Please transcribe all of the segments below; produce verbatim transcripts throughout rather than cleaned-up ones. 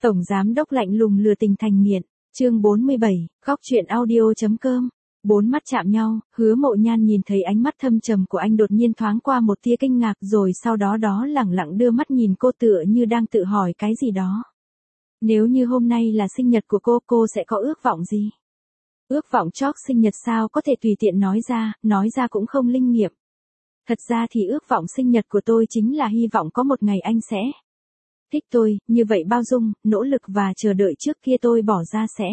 Tổng giám đốc lạnh lùng lừa tình thành nghiện, chương bốn mươi bảy, góc chuyện audio.com. Bốn mắt chạm nhau, Hứa Mộ Nhan nhìn thấy ánh mắt thâm trầm của anh đột nhiên thoáng qua một tia kinh ngạc rồi sau đó đó lẳng lặng đưa mắt nhìn cô tựa như đang tự hỏi cái gì đó. Nếu như hôm nay là sinh nhật của cô, cô sẽ có ước vọng gì? Ước vọng chót sinh nhật sao có thể tùy tiện nói ra, nói ra cũng không linh nghiệm. Thật ra thì ước vọng sinh nhật của tôi chính là hy vọng có một ngày anh sẽ thích tôi, như vậy bao dung, nỗ lực và chờ đợi trước kia tôi bỏ ra sẽ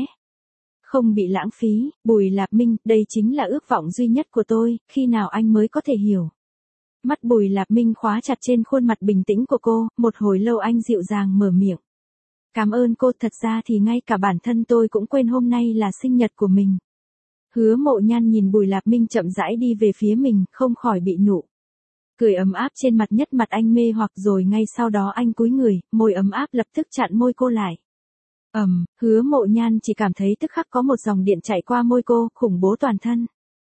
không bị lãng phí. Bùi Lạp Minh, đây chính là ước vọng duy nhất của tôi, khi nào anh mới có thể hiểu? Mắt Bùi Lạp Minh khóa chặt trên khuôn mặt bình tĩnh của cô, một hồi lâu anh dịu dàng mở miệng. Cảm ơn cô, thật ra thì ngay cả bản thân tôi cũng quên hôm nay là sinh nhật của mình. Hứa Mộ Nhan nhìn Bùi Lạp Minh chậm rãi đi về phía mình, không khỏi bị nụ cười ấm áp trên mặt nhất mặt anh mê hoặc rồi ngay sau đó anh cúi người, môi ấm áp lập tức chặn môi cô lại. Ầm, um, Hứa Mộ Nhan chỉ cảm thấy tức khắc có một dòng điện chạy qua môi cô, khủng bố toàn thân.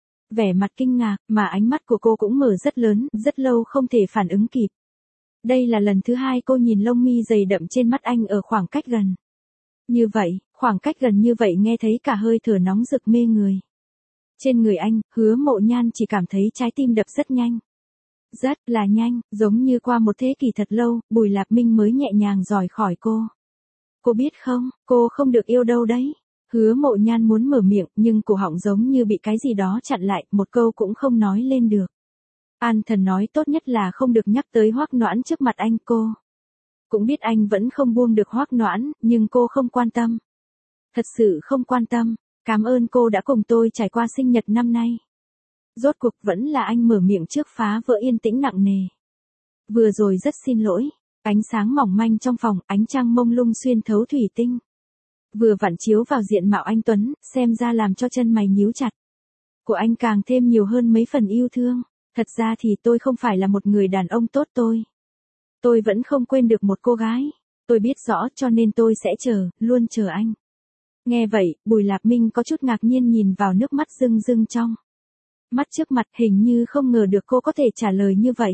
Vẻ mặt kinh ngạc, mà ánh mắt của cô cũng mở rất lớn, rất lâu không thể phản ứng kịp. Đây là lần thứ hai cô nhìn lông mi dày đậm trên mắt anh ở khoảng cách gần. Như vậy, khoảng cách gần như vậy nghe thấy cả hơi thở nóng rực mê người. Trên người anh, Hứa Mộ Nhan chỉ cảm thấy trái tim đập rất nhanh. Rất là nhanh, giống như qua một thế kỷ thật lâu, Bùi Lạp Minh mới nhẹ nhàng rời khỏi cô. Cô biết không, cô không được yêu đâu đấy. Hứa Mộ Nhan muốn mở miệng, nhưng cổ họng giống như bị cái gì đó chặn lại, một câu cũng không nói lên được. An Thần nói tốt nhất là không được nhắc tới Hoắc Noãn trước mặt anh. Cô cũng biết anh vẫn không buông được Hoắc Noãn, nhưng cô không quan tâm. Thật sự không quan tâm. Cảm ơn cô đã cùng tôi trải qua sinh nhật năm nay. Rốt cuộc vẫn là anh mở miệng trước phá vỡ yên tĩnh nặng nề. Vừa rồi rất xin lỗi. Ánh sáng mỏng manh trong phòng, ánh trăng mông lung xuyên thấu thủy tinh. Vừa vặn chiếu vào diện mạo anh Tuấn, xem ra làm cho chân mày nhíu chặt. Của anh càng thêm nhiều hơn mấy phần yêu thương. Thật ra thì tôi không phải là một người đàn ông tốt tôi. Tôi vẫn không quên được một cô gái. Tôi biết rõ cho nên tôi sẽ chờ, luôn chờ anh. Nghe vậy, Bùi Lạp Minh có chút ngạc nhiên nhìn vào nước mắt rưng rưng trong mắt trước mặt, hình như không ngờ được cô có thể trả lời như vậy.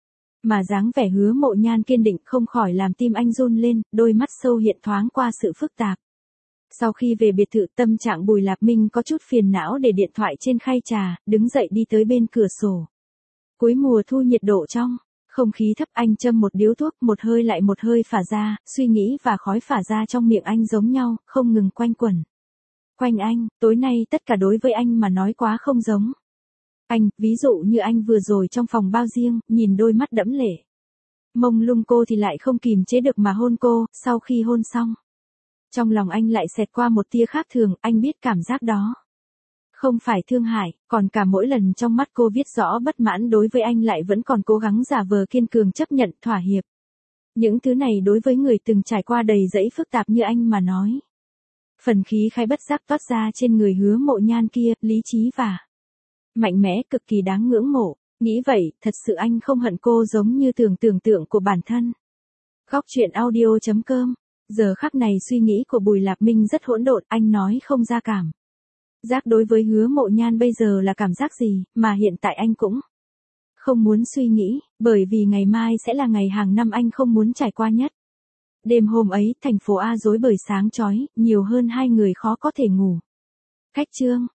Mà dáng vẻ Hứa Mộ Nhan kiên định không khỏi làm tim anh run lên, đôi mắt sâu hiện thoáng qua sự phức tạp. Sau khi về biệt thự, tâm trạng Bùi Lạp Minh có chút phiền não để điện thoại trên khay trà, đứng dậy đi tới bên cửa sổ. Cuối mùa thu nhiệt độ trong không khí thấp, anh châm một điếu thuốc, một hơi lại một hơi phả ra, suy nghĩ và khói phả ra trong miệng anh giống nhau, không ngừng quanh quẩn. Quanh anh, tối nay tất cả đối với anh mà nói quá không giống. Anh, ví dụ như anh vừa rồi trong phòng bao riêng, nhìn đôi mắt đẫm lệ mông lung cô thì lại không kìm chế được mà hôn cô, sau khi hôn xong. Trong lòng anh lại xẹt qua một tia khác thường, anh biết cảm giác đó. Không phải thương hại, còn cả mỗi lần trong mắt cô viết rõ bất mãn đối với anh lại vẫn còn cố gắng giả vờ kiên cường chấp nhận thỏa hiệp. Những thứ này đối với người từng trải qua đầy dẫy phức tạp như anh mà nói. Phần khí khái bất giác toát ra trên người Hứa Mộ Nhan kia, lý trí và mạnh mẽ cực kỳ đáng ngưỡng mộ. Nghĩ vậy, thật sự anh không hận cô giống như tưởng tưởng tượng của bản thân. Góc chuyện audio.com. Giờ khắc này suy nghĩ của Bùi Lạp Minh rất hỗn độn, anh nói không ra cảm giác đối với Hứa Mộ Nhan bây giờ là cảm giác gì, mà hiện tại anh cũng không muốn suy nghĩ, bởi vì ngày mai sẽ là ngày hàng năm anh không muốn trải qua nhất. Đêm hôm ấy, thành phố A rối bời sáng chói, nhiều hơn hai người khó có thể ngủ. Khách trương,